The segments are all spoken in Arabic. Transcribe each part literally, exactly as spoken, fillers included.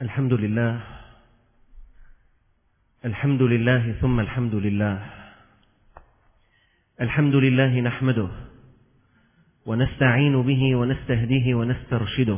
الحمد لله الحمد لله ثم الحمد لله الحمد لله نحمده ونستعين به ونستهديه ونسترشده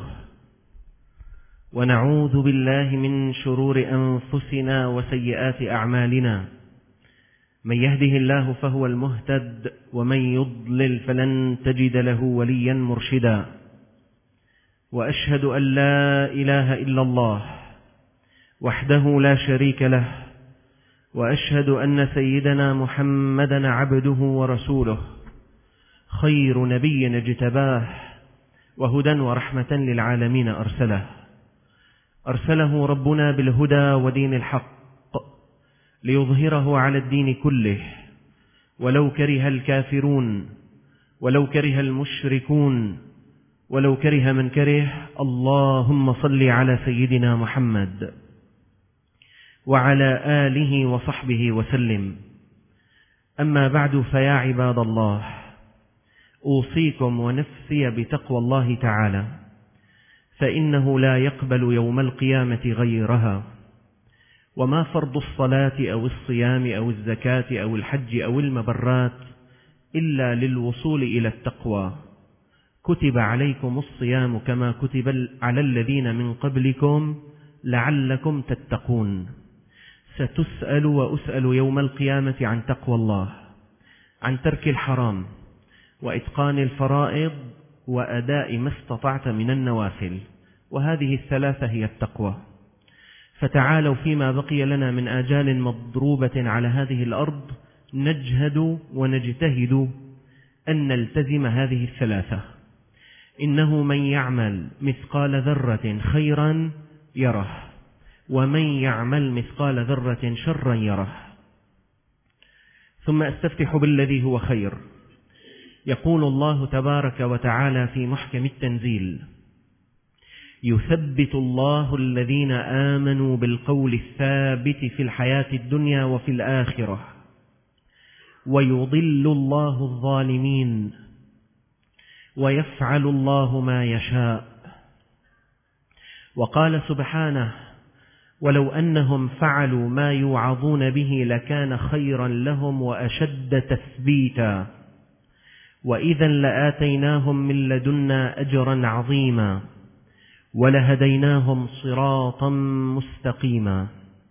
ونعوذ بالله من شرور أنفسنا وسيئات أعمالنا. من يهده الله فهو المهتد ومن يضلل فلن تجد له وليا مرشدا. وأشهد أن لا إله إلا الله وحده لا شريك له، وأشهد أن سيدنا محمدا عبده ورسوله، خير نبي اجتباه وهدى ورحمة للعالمين أرسله أرسله ربنا بالهدى ودين الحق ليظهره على الدين كله ولو كره الكافرون ولو كره المشركون ولو كره من كره. اللهم صل على سيدنا محمد وعلى آله وصحبه وسلم. أما بعد، فيا عباد الله، أوصيكم ونفسي بتقوى الله تعالى، فإنه لا يقبل يوم القيامة غيرها. وما فرض الصلاة أو الصيام أو الزكاة أو الحج أو المبرات إلا للوصول إلى التقوى. كتب عليكم الصيام كما كتب على الذين من قبلكم لعلكم تتقون. ستسأل وأسأل يوم القيامة عن تقوى الله، عن ترك الحرام وإتقان الفرائض وأداء ما استطعت من النوافل، وهذه الثلاثة هي التقوى. فتعالوا فيما بقي لنا من آجال مضروبة على هذه الأرض نجهد ونجتهد أن نلتزم هذه الثلاثة. إنه من يعمل مثقال ذرة خيرا يره، ومن يعمل مثقال ذرة شرا يره. ثم أستفتح بالذي هو خير. يقول الله تبارك وتعالى في محكم التنزيل: يثبت الله الذين آمنوا بالقول الثابت في الحياة الدنيا وفي الآخرة ويضل الله الظالمين ويفعل الله ما يشاء. وقال سبحانه: ولو أنهم فعلوا ما يوعظون به لكان خيرا لهم وأشد تثبيتا وإذا لآتيناهم من لدنا أجرا عظيما ولهديناهم صراطا مستقيما.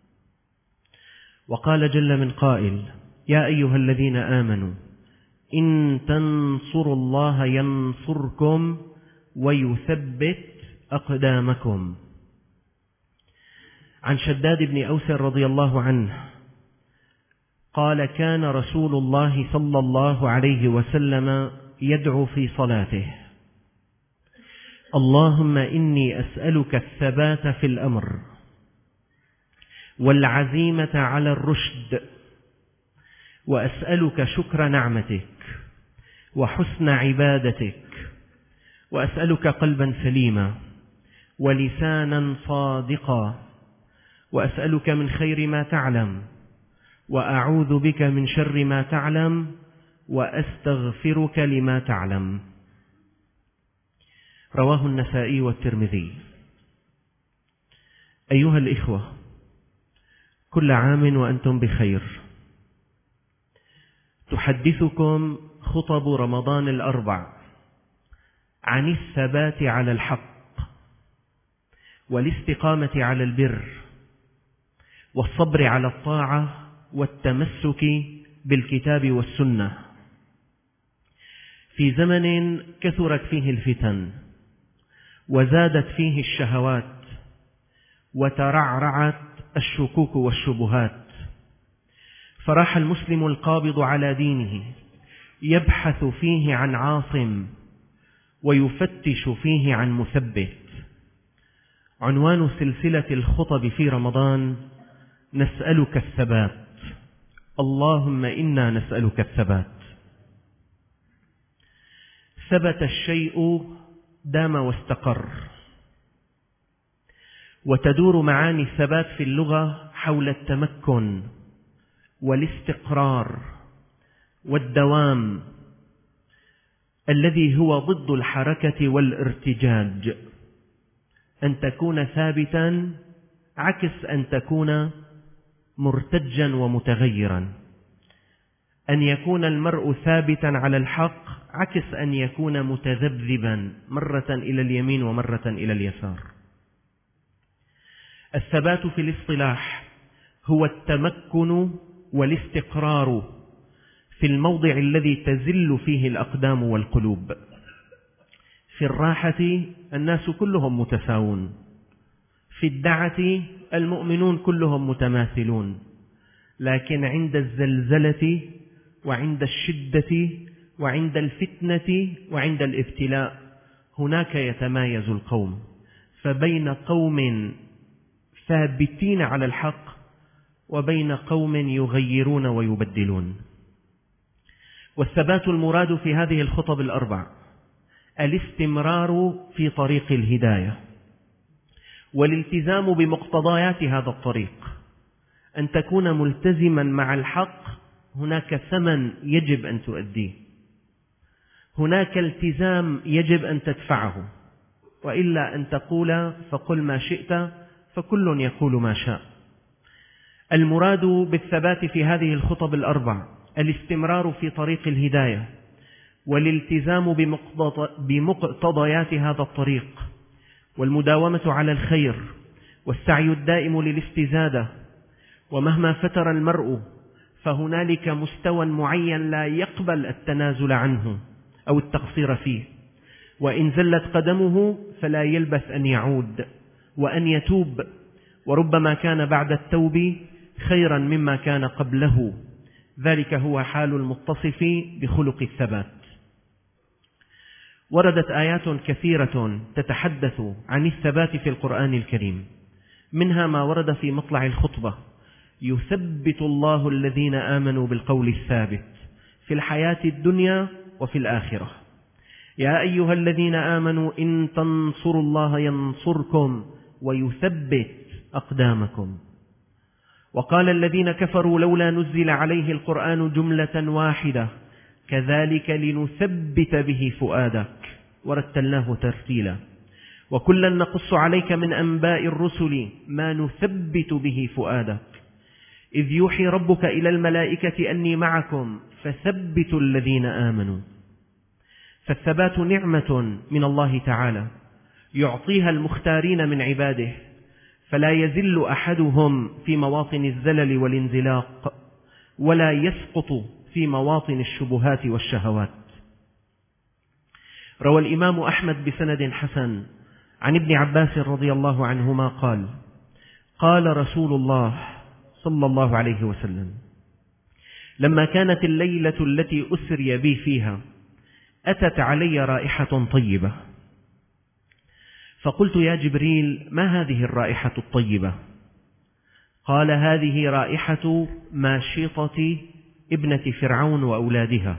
وقال جل من قائل: يا أيها الذين آمنوا إن تنصروا الله ينصركم ويثبت أقدامكم. عن شداد بن أوس رضي الله عنه قال: كان رسول الله صلى الله عليه وسلم يدعو في صلاته: اللهم إني أسألك الثبات في الأمر والعزيمة على الرشد، وأسألك شكر نعمتك وحسن عبادتك، وأسألك قلبا سليما ولسانا صادقا، وأسألك من خير ما تعلم وأعوذ بك من شر ما تعلم وأستغفرك لما تعلم. رواه النسائي والترمذي. أيها الإخوة، كل عام وأنتم بخير. تحدثكم خطب رمضان الأربع عن الثبات على الحق والاستقامة على البر والصبر على الطاعة والتمسك بالكتاب والسنة في زمن كثرت فيه الفتن وزادت فيه الشهوات وترعرعت الشكوك والشبهات. فراح المسلم القابض على دينه يبحث فيه عن عاصم ويفتش فيه عن مثبت. عنوان سلسلة الخطب في رمضان: نسألك الثبات. اللهم إنا نسألك الثبات. ثبت الشيء دام واستقر. وتدور معاني الثبات في اللغة حول التمكن والاستقرار والدوام، الذي هو ضد الحركة والارتجاج. أن تكون ثابتا عكس أن تكون مرتجا ومتغيرا. أن يكون المرء ثابتا على الحق عكس أن يكون متذبذبا مرة إلى اليمين ومرة إلى اليسار. الثبات في الاصطلاح هو التمكن والاستقرار في الموضع الذي تزل فيه الأقدام والقلوب. في الراحة الناس كلهم متساوون، في الدعة المؤمنون كلهم متماثلون، لكن عند الزلزلة وعند الشدة وعند الفتنة وعند الابتلاء هناك يتمايز القوم. فبين قوم ثابتين على الحق وبين قوم يغيرون ويبدلون. والثبات المراد في هذه الخطب الأربع الاستمرار في طريق الهداية والالتزام بمقتضيات هذا الطريق. أن تكون ملتزما مع الحق هناك ثمن يجب أن تؤديه، هناك التزام يجب أن تدفعه، وإلا أن تقول فقل ما شئت فكل يقول ما شاء. المراد بالثبات في هذه الخطب الأربع الاستمرار في طريق الهداية والالتزام بمقتضيات هذا الطريق والمداومة على الخير والسعي الدائم للاستزادة. ومهما فتر المرء فهنالك مستوى معين لا يقبل التنازل عنه أو التقصير فيه، وإن زلت قدمه فلا يلبث أن يعود وأن يتوب، وربما كان بعد التوب خيرا مما كان قبله. ذلك هو حال المتصف بخلق الثبات. وردت آيات كثيرة تتحدث عن الثبات في القرآن الكريم، منها ما ورد في مطلع الخطبة: يثبت الله الذين آمنوا بالقول الثابت في الحياة الدنيا وفي الآخرة. يا أيها الذين آمنوا إن تنصروا الله ينصركم ويثبت أقدامكم. وقال الذين كفروا لولا نزل عليه القرآن جملة واحدة كذلك لنثبت به فؤادك ورتلناه ترتيلا وكلا نقص عليك من أنباء الرسل ما نثبت به فؤادك إذ يوحي ربك إلى الملائكة أني معكم فثبتوا الذين آمنوا. فالثبات نعمة من الله تعالى يعطيها المختارين من عباده، فلا يزل أحدهم في مواطن الزلل والانزلاق ولا يسقط في مواطن الشبهات والشهوات. روى الإمام أحمد بسند حسن عن ابن عباس رضي الله عنهما قال: قال رسول الله صلى الله عليه وسلم: لما كانت الليلة التي أسري بي فيها أتت علي رائحة طيبة، فقلت يا جبريل ما هذه الرائحة الطيبة؟ قال: هذه رائحة ماشطة ابنة فرعون وأولادها.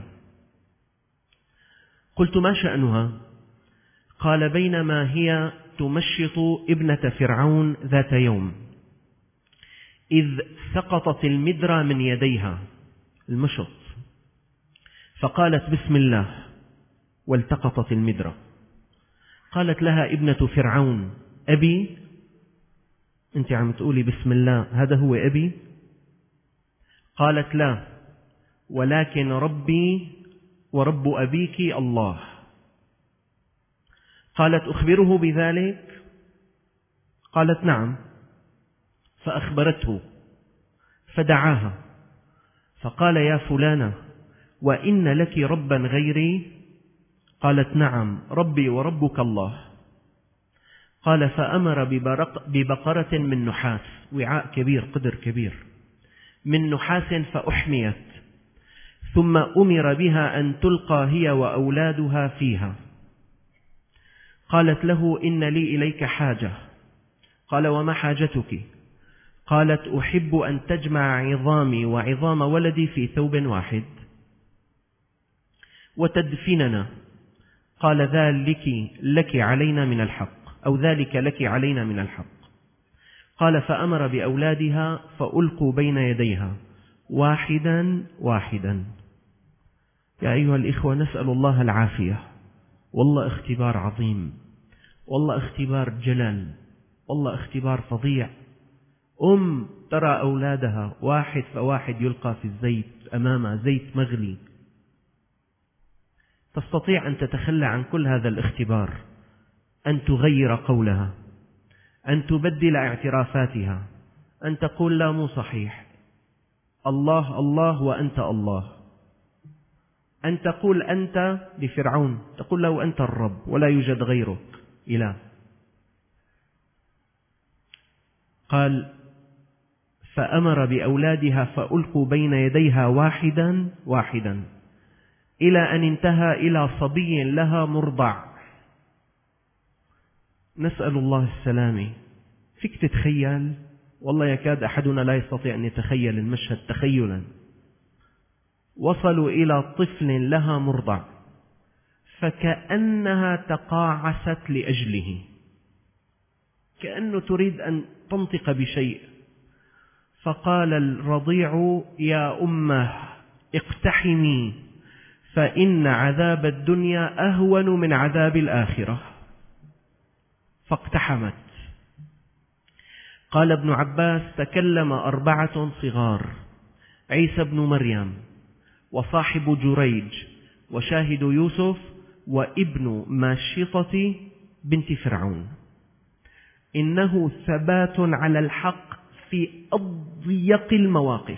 قلت: ما شأنها؟ قال: بينما هي تمشط ابنة فرعون ذات يوم إذ سقطت المدرة من يديها، المشط، فقالت بسم الله والتقطت المدرة. قالت لها ابنة فرعون: أبي؟ أنت عم تقولي بسم الله، هذا هو أبي؟ قالت: لا، ولكن ربي ورب أبيك الله. قالت: أخبره بذلك؟ قالت: نعم. فأخبرته فدعاها فقال: يا فلانة، وإن لك ربا غيري؟ قالت: نعم، ربي وربك الله. قال: فأمر ببقرة من نحاس، وعاء كبير، قدر كبير من نحاس، فأحميت، ثم أمر بها أن تلقى هي وأولادها فيها. قالت له: إن لي إليك حاجة. قال: وما حاجتك؟ قالت: أحب أن تجمع عظامي وعظام ولدي في ثوب واحد وتدفننا. قال: ذلك لك علينا من الحق، أو ذلك لك علينا من الحق. قال: فأمر بأولادها فألقوا بين يديها واحدا واحدا. يا أيها الإخوة، نسأل الله العافية. والله اختبار عظيم، والله اختبار جلال، والله اختبار فظيع. أم ترى أولادها واحد فواحد يلقى في الزيت أمامها، زيت مغلي، تستطيع أن تتخلى عن كل هذا الاختبار، أن تغير قولها، أن تبدل اعترافاتها، أن تقول لا مو صحيح، الله الله وأنت الله، أن تقول أنت لفرعون، تقول له أنت الرب ولا يوجد غيرك إله. قال فأمر بأولادها فألقوا بين يديها واحدا واحدا إلى أن انتهى إلى صبي لها مرضع. نسأل الله السلامة. فيك تتخيل؟ والله يكاد أحدنا لا يستطيع أن يتخيل المشهد تخيلا. وصلوا إلى طفل لها مرضع فكأنها تقاعست لأجله، كأنه تريد أن تنطق بشيء، فقال الرضيع يا أمه اقتحمي فإن عذاب الدنيا أهون من عذاب الآخرة، فاقتحمت. قال ابن عباس تكلم أربعة صغار: عيسى بن مريم، وصاحب جريج، وشاهد يوسف، وابن ماشطة بنت فرعون. إنه ثبات على الحق في أضيق المواقف،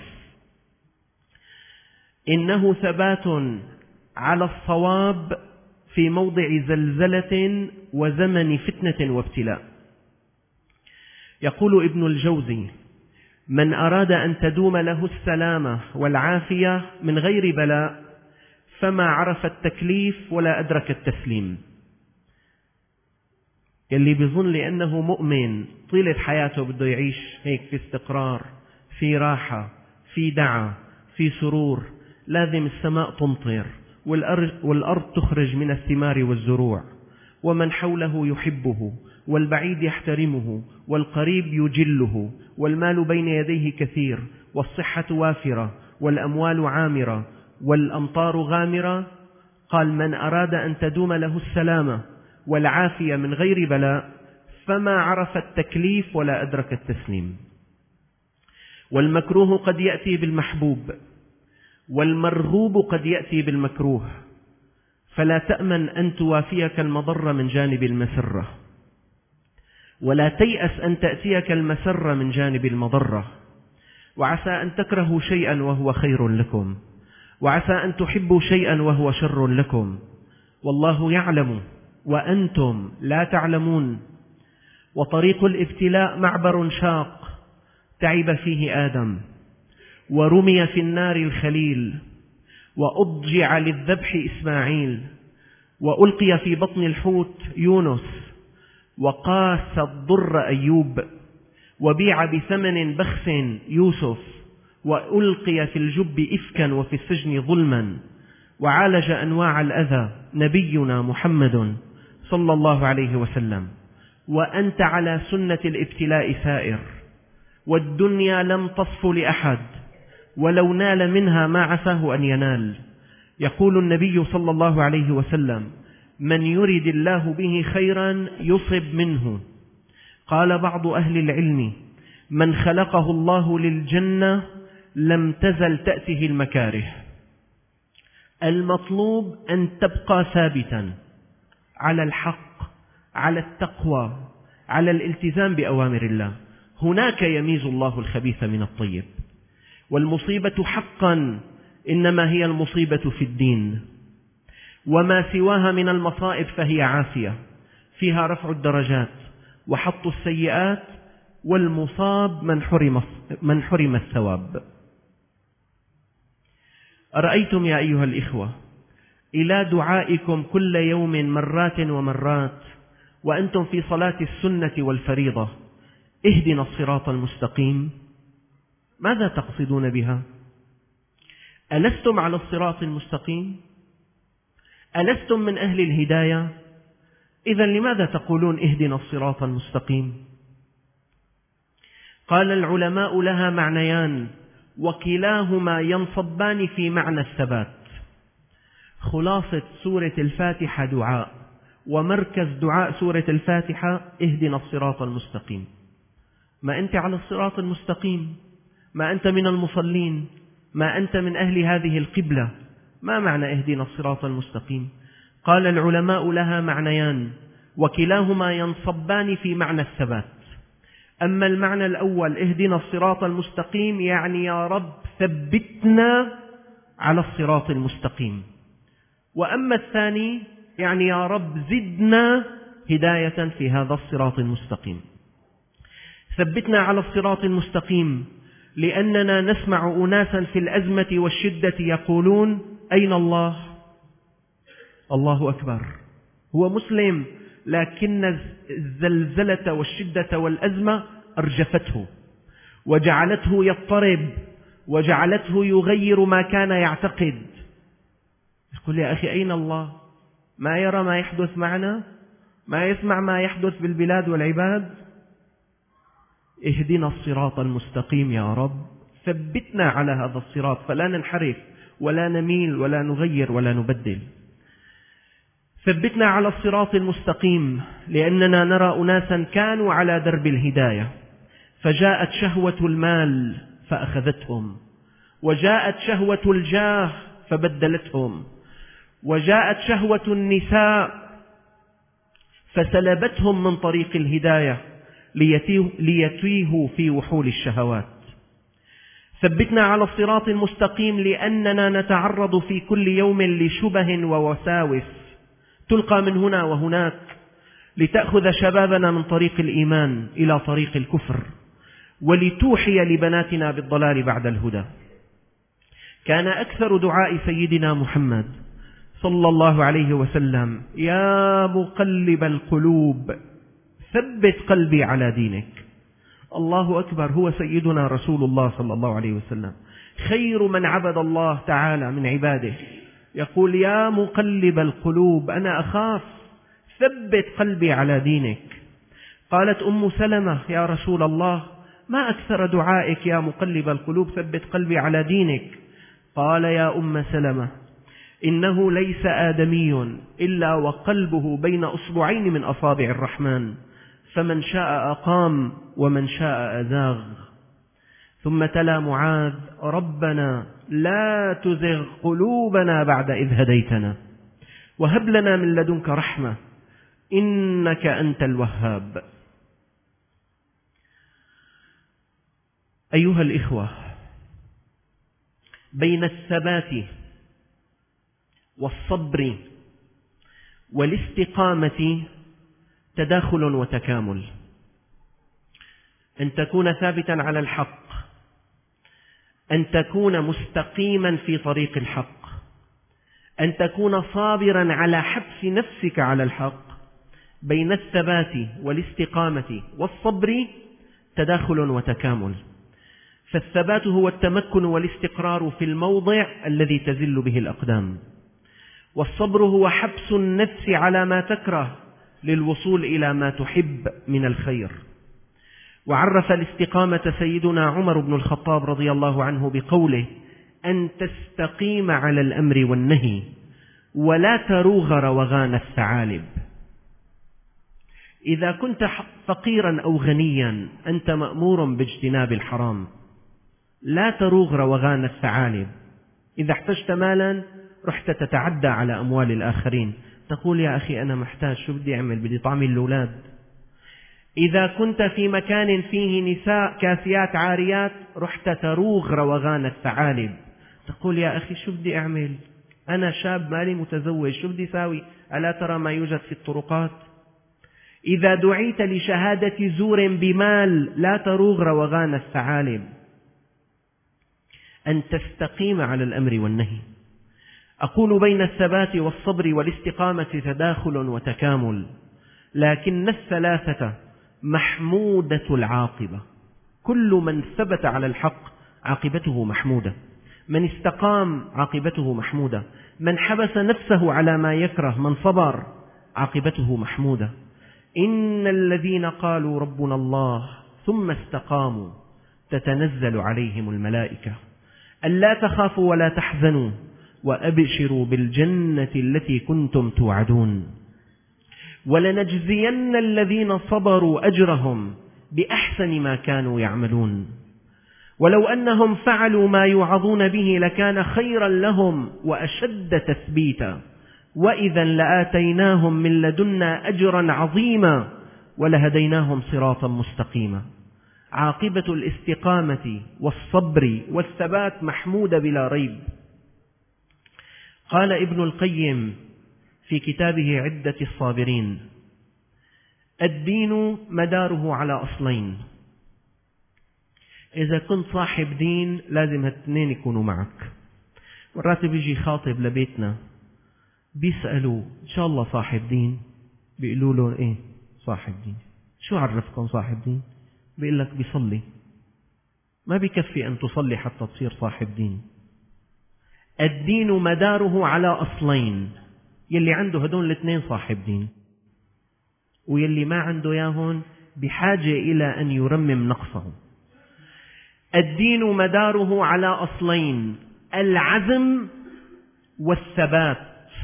إنه ثبات على الصواب في موضع زلزلة وزمن فتنة وابتلاء. يقول ابن الجوزي: من أراد أن تدوم له السلامة والعافية من غير بلاء فما عرف التكليف ولا أدرك التسليم. يلي بيظن لأنه مؤمن طيلة حياته بده يعيش هيك في استقرار، في راحة، في دعة، في سرور، لازم السماء تمطر والأرض تخرج من الثمار والزروع، ومن حوله يحبه، والبعيد يحترمه، والقريب يجله، والمال بين يديه كثير، والصحة وافرة، والأموال عامرة، والأمطار غامرة. قال: من أراد أن تدوم له السلامة والعافية من غير بلاء فما عرف التكليف ولا أدرك التسليم. والمكروه قد يأتي بالمحبوب، والمرغوب قد يأتي بالمكروه، فلا تأمن أن توافيك المضرة من جانب المسرة، ولا تيأس أن تأتيك المسرة من جانب المضرة. وعسى أن تكرهوا شيئا وهو خير لكم، وعسى أن تحبوا شيئا وهو شر لكم، والله يعلم وأنتم لا تعلمون. وطريق الابتلاء معبر شاق تعب فيه آدم، ورمي في النار الخليل، وأضجع للذبح إسماعيل، وألقي في بطن الحوت يونس، وقاس الضر أيوب، وبيع بثمن بخس يوسف، وألقي في الجب إفكا وفي السجن ظلما، وعالج أنواع الأذى نبينا محمد صلى الله عليه وسلم. وأنت على سنة الابتلاء سائر، والدنيا لم تصف لأحد، ولو نال منها ما عساه أن ينال. يقول النبي صلى الله عليه وسلم: من يرد الله به خيرا يصب منه. قال بعض أهل العلم: من خلقه الله للجنة لم تزل تأته المكاره. المطلوب أن تبقى ثابتا على الحق، على التقوى، على الالتزام بأوامر الله. هناك يميز الله الخبيث من الطيب. والمصيبة حقا إنما هي المصيبة في الدين، وما سواها من المصائب فهي عافية، فيها رفع الدرجات وحط السيئات، والمصاب من حرم من حرم الثواب. أرأيتم يا أيها الإخوة إلى دعائكم كل يوم مرات ومرات وأنتم في صلاة السنة والفريضة: اهدنا الصراط المستقيم، ماذا تقصدون بها؟ ألستم على الصراط المستقيم؟ ألستم من أهل الهداية؟ إذن لماذا تقولون اهدنا الصراط المستقيم؟ قال العلماء: لها معنيان، وكلاهما ينصبان في معنى الثبات. خلاصة سورة الفاتحة دعاء، ومركز دعاء سورة الفاتحة اهدنا الصراط المستقيم. ما أنت على الصراط المستقيم، ما أنت من المصلين، ما أنت من أهل هذه القبلة. ما معنى اهدنا الصراط المستقيم؟ قال العلماء لها معنيان، وكلاهما ينصبان في معنى الثبات. أما المعنى الأول اهدنا الصراط المستقيم يعني يا رب ثبتنا على الصراط المستقيم، وأما الثاني يعني يا رب زدنا هداية في هذا الصراط المستقيم. ثبتنا على الصراط المستقيم لأننا نسمع أناسا في الأزمة والشدة يقولون أين الله؟ الله أكبر. هو مسلم لكن الزلزلة والشدة والأزمة أرجفته وجعلته يضطرب وجعلته يغير ما كان يعتقد. يقول يا أخي أين الله؟ ما يرى ما يحدث معنا؟ ما يسمع ما يحدث بالبلاد والعباد؟ اهدنا الصراط المستقيم يا رب، ثبتنا على هذا الصراط فلا ننحرف ولا نميل ولا نغير ولا نبدل. ثبتنا على الصراط المستقيم لأننا نرى أناسا كانوا على درب الهداية فجاءت شهوة المال فأخذتهم، وجاءت شهوة الجاه فبدلتهم، وجاءت شهوة النساء فسلبتهم من طريق الهداية ليتيهوا في وحول الشهوات. ثبتنا على الصراط المستقيم لأننا نتعرض في كل يوم لشبه ووساوس تلقى من هنا وهناك لتأخذ شبابنا من طريق الإيمان إلى طريق الكفر ولتوحي لبناتنا بالضلال بعد الهدى. كان أكثر دعاء سيدنا محمد صلى الله عليه وسلم يا مقلب القلوب ثبت قلبي على دينك. الله أكبر. هو سيدنا رسول الله صلى الله عليه وسلم خير من عبد الله تعالى من عباده يقول يا مقلب القلوب أنا أخاف ثبت قلبي على دينك. قالت أم سلمة يا رسول الله ما أكثر دعائك يا مقلب القلوب ثبت قلبي على دينك؟ قال يا أم سلمة إنه ليس آدمي إلا وقلبه بين أصبعين من أصابع الرحمن فمن شاء أقام ومن شاء أزاغ. ثم تلا معاذ ربنا لا تزغ قلوبنا بعد إذ هديتنا وهب لنا من لدنك رحمة إنك أنت الوهاب. أيها الإخوة، بين الثبات والصبر والاستقامة تداخل وتكامل. أن تكون ثابتا على الحق، أن تكون مستقيما في طريق الحق، أن تكون صابرا على حبس نفسك على الحق. بين الثبات والاستقامة والصبر تداخل وتكامل. فالثبات هو التمكن والاستقرار في الموضع الذي تزل به الأقدام، والصبر هو حبس النفس على ما تكره للوصول إلى ما تحب من الخير. وعرف الاستقامة سيدنا عمر بن الخطاب رضي الله عنه بقوله أن تستقيم على الأمر والنهي ولا تروغ روغان الثعالب. إذا كنت فقيرا أو غنيا أنت مأمور باجتناب الحرام، لا تروغ روغان الثعالب. إذا احتجت مالا رحت تتعدى على أموال الآخرين، تقول يا أخي أنا محتاج، شو بدي أعمل، بدي طعمي الأولاد. إذا كنت في مكان فيه نساء كاسيات عاريات رحت تروغ روغان الثعالب، تقول يا أخي شو بدي أعمل، أنا شاب مالي متزوج، شو بدي ساوي، ألا ترى ما يوجد في الطرقات. إذا دعيت لشهادة زور بمال لا تروغ روغان الثعالب. أن تستقيم على الأمر والنهي. أقول بين الثبات والصبر والاستقامة تداخل وتكامل، لكن الثلاثة محمودة العاقبة. كل من ثبت على الحق عاقبته محمودة، من استقام عاقبته محمودة، من حبس نفسه على ما يكره، من صبر عاقبته محمودة. إن الذين قالوا ربنا الله ثم استقاموا تتنزل عليهم الملائكة ألا تخافوا ولا تحزنوا وأبشروا بالجنة التي كنتم توعدون ولنجزين الذين صبروا أجرهم بأحسن ما كانوا يعملون. ولو أنهم فعلوا ما يوعظون به لكان خيرا لهم وأشد تثبيتا، وإذا لآتيناهم من لدنا أجرا عظيما ولهديناهم صراطا مستقيما. عاقبة الاستقامة والصبر والثبات محمودة بلا ريب. قال ابن القيم في كتابه عدة الصابرين: الدين مداره على أصلين، إذا كنت صاحب دين لازم هالاثنين يكونوا معك. مرات بيجي خاطب لبيتنا بيسألوا إن شاء الله صاحب دين، بيقولوا له إيه صاحب دين؟ شو عرفكم صاحب دين؟ بيقول لك بيصلي. ما بيكفي أن تصلي حتى تصير صاحب دين. الدين مداره على أصلين، يلي عنده هدول الاثنين صاحب دين، ويلي ما عنده ياهن بحاجة إلى أن يرمم نقصه. الدين مداره على أصلين: العزم والثبات.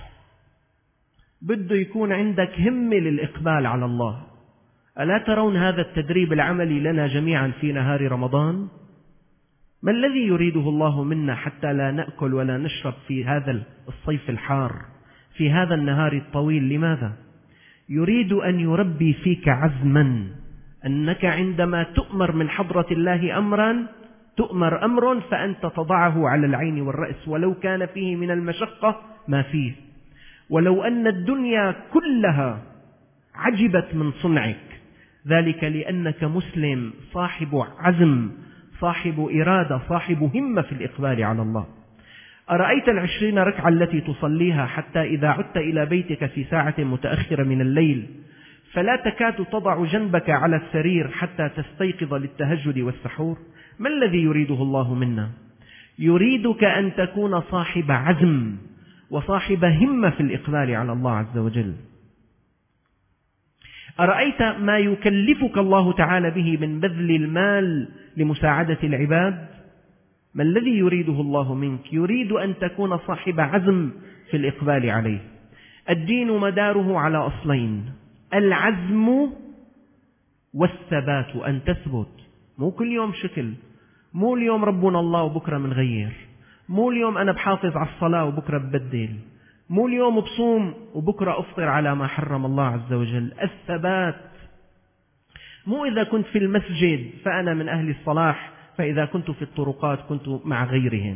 بده يكون عندك همة للإقبال على الله. ألا ترون هذا التدريب العملي لنا جميعا في نهار رمضان؟ ما الذي يريده الله منا حتى لا نأكل ولا نشرب في هذا الصيف الحار، في هذا النهار الطويل؟ لماذا؟ يريد أن يربي فيك عزما، أنك عندما تؤمر من حضرة الله أمرا، تؤمر أمر فأنت تضعه على العين والرأس ولو كان فيه من المشقة ما فيه. ولو أن الدنيا كلها عجبت من صنعك، ذلك لأنك مسلم صاحب عزم، صاحب إرادة، صاحب همة في الإقبال على الله. أرأيت العشرين ركعة التي تصليها حتى إذا عدت إلى بيتك في ساعة متأخرة من الليل فلا تكاد تضع جنبك على السرير حتى تستيقظ للتهجد والسحور؟ ما الذي يريده الله منا؟ يريدك أن تكون صاحب عزم وصاحب همة في الإقبال على الله عز وجل. أرأيت ما يكلفك الله تعالى به من بذل المال لمساعدة العباد؟ ما الذي يريده الله منك؟ يريد أن تكون صاحب عزم في الإقبال عليه. الدين مداره على أصلين: العزم والثبات، أن تثبت. مو كل يوم شكل، مو اليوم ربنا الله وبكرة منغير، مو اليوم أنا بحافظ على الصلاة وبكرة ببدل، مو اليوم بصوم وبكرة أفطر على ما حرم الله عز وجل. الثبات مو إذا كنت في المسجد فأنا من أهل الصلاح، فإذا كنت في الطرقات كنت مع غيرهم.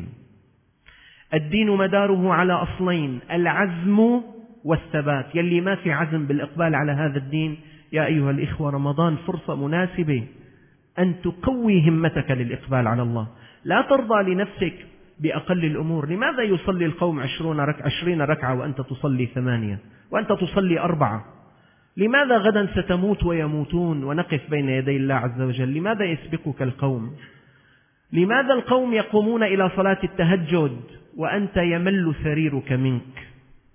الدين مداره على أصلين: العزم والثبات. يلي ما في عزم بالإقبال على هذا الدين، يا أيها الإخوة، رمضان فرصة مناسبة أن تقوي همتك للإقبال على الله. لا ترضى لنفسك بأقل الأمور. لماذا يصلي القوم عشرين ركعة, عشرين ركعة وأنت تصلي ثمانية وأنت تصلي أربعة؟ لماذا غدا ستموت ويموتون ونقف بين يدي الله عز وجل؟ لماذا يسبقك القوم؟ لماذا القوم يقومون إلى صلاة التهجد وأنت يمل سريرك منك؟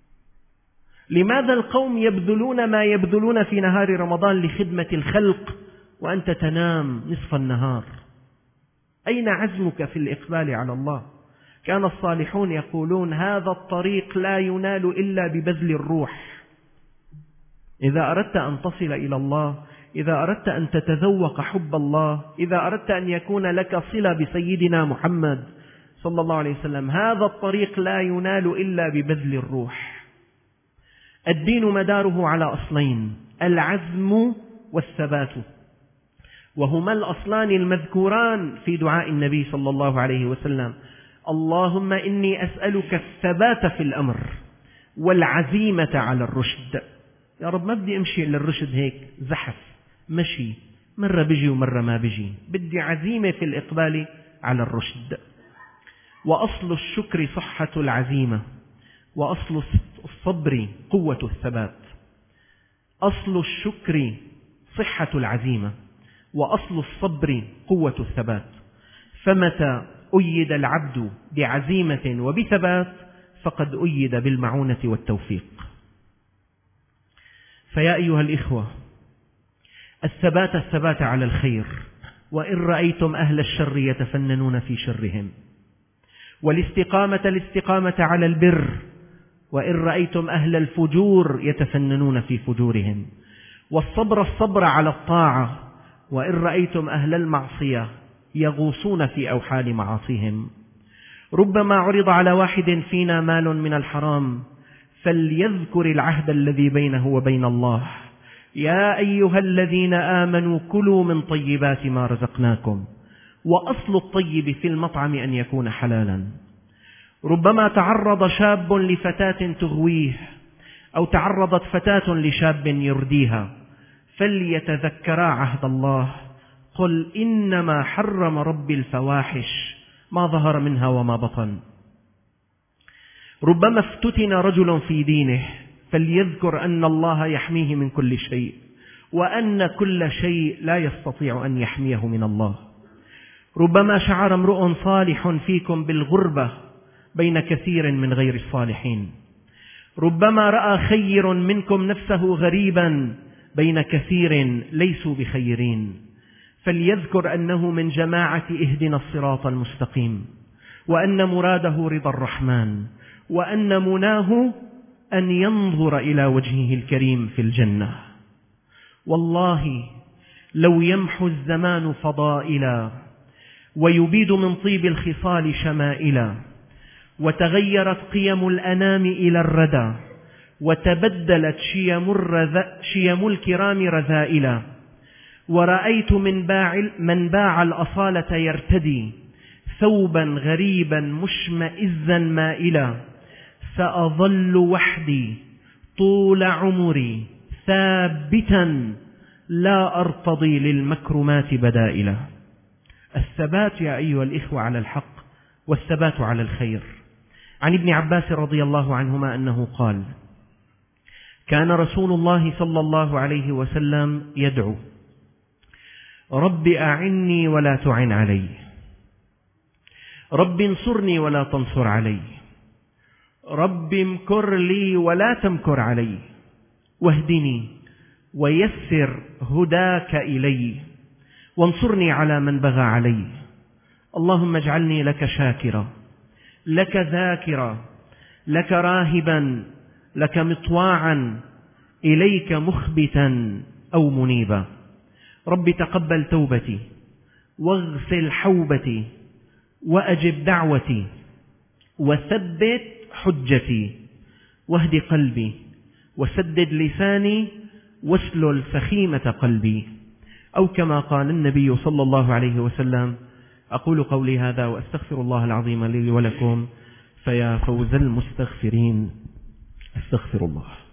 لماذا القوم يبذلون ما يبذلون في نهار رمضان لخدمة الخلق وأنت تنام نصف النهار؟ أين عزمك في الإقبال على الله؟ كان الصالحون يقولون: هذا الطريق لا ينال إلا ببذل الروح. إذا أردت أن تصل إلى الله، إذا أردت أن تتذوق حب الله، إذا أردت أن يكون لك صلة بسيدنا محمد صلى الله عليه وسلم، هذا الطريق لا ينال إلا ببذل الروح. الدين مداره على أصلين: العزم والثبات، وهما الأصلان المذكوران في دعاء النبي صلى الله عليه وسلم: اللهم إني أسألك الثبات في الأمر والعزيمة على الرشد. يا رب ما بدي أمشي للرشد هيك زحف مشي، مرة بيجي ومرة ما بيجي، بدي عزيمة في الإقبال على الرشد. وأصل الشكر صحة العزيمة، وأصل الصبر قوة الثبات. أصل الشكر صحة العزيمة، وأصل الصبر قوة الثبات. فمتى أيد العبد بعزيمة وبثبات فقد أيد بالمعونة والتوفيق. فيا أيها الإخوة، الثبات الثبات على الخير، وإن رأيتم أهل الشر يتفننون في شرهم، والاستقامة الاستقامة على البر، وإن رأيتم أهل الفجور يتفننون في فجورهم، والصبر الصبر على الطاعة، وإن رأيتم أهل المعصية يغوصون في أوحال معاصيهم. ربما عرض على واحد فينا مال من الحرام فليذكر العهد الذي بينه وبين الله: يا أيها الذين آمنوا كلوا من طيبات ما رزقناكم، وأصل الطيب في المطعم أن يكون حلالا. ربما تعرض شاب لفتاة تغويه، أو تعرضت فتاة لشاب يرديها، فليتذكرا عهد الله: قل إنما حرم ربي الفواحش ما ظهر منها وما بطن. ربما افتتن رجل في دينه، فليذكر أن الله يحميه من كل شيء، وأن كل شيء لا يستطيع أن يحميه من الله. ربما شعر امرؤ صالح فيكم بالغربة بين كثير من غير الصالحين. ربما رأى خير منكم نفسه غريبا بين كثير ليسوا بخيرين، فليذكر أنه من جماعة اهدنا الصراط المستقيم، وأن مراده رضا الرحمن، وأن مناه أن ينظر إلى وجهه الكريم في الجنة. والله لو يمحو الزمان فضائلا، ويبيد من طيب الخصال شمائلا، وتغيرت قيم الأنام إلى الردى، وتبدلت شيم, الرذ... شيم الكرام رذائلا، ورأيت من باع, من باع الأصالة يرتدي ثوبا غريبا مشمئزا مائلا، سأظل وحدي طول عمري ثابتا لا أرتضي للمكرمات بدائلا. الثبات يا أيها الإخوة على الحق، والثبات على الخير. عن ابن عباس رضي الله عنهما أنه قال: كان رسول الله صلى الله عليه وسلم يدعو: رب أعني ولا تعن علي، رب انصرني ولا تنصر علي، رب امكر لي ولا تمكر علي، واهدني ويسر هداك إلي، وانصرني على من بغى علي. اللهم اجعلني لك شاكرا، لك ذاكرا، لك راهبا، لك مطواعا، إليك مخبتا أو منيبا. رب تقبل توبتي، واغسل حوبتي، وأجب دعوتي، وثبت حجتي، واهد قلبي، وسدد لساني، واسلل سخيمة قلبي. أو كما قال النبي صلى الله عليه وسلم. أقول قولي هذا وأستغفر الله العظيم لي ولكم، فيا فوز المستغفرين. استغفر الله.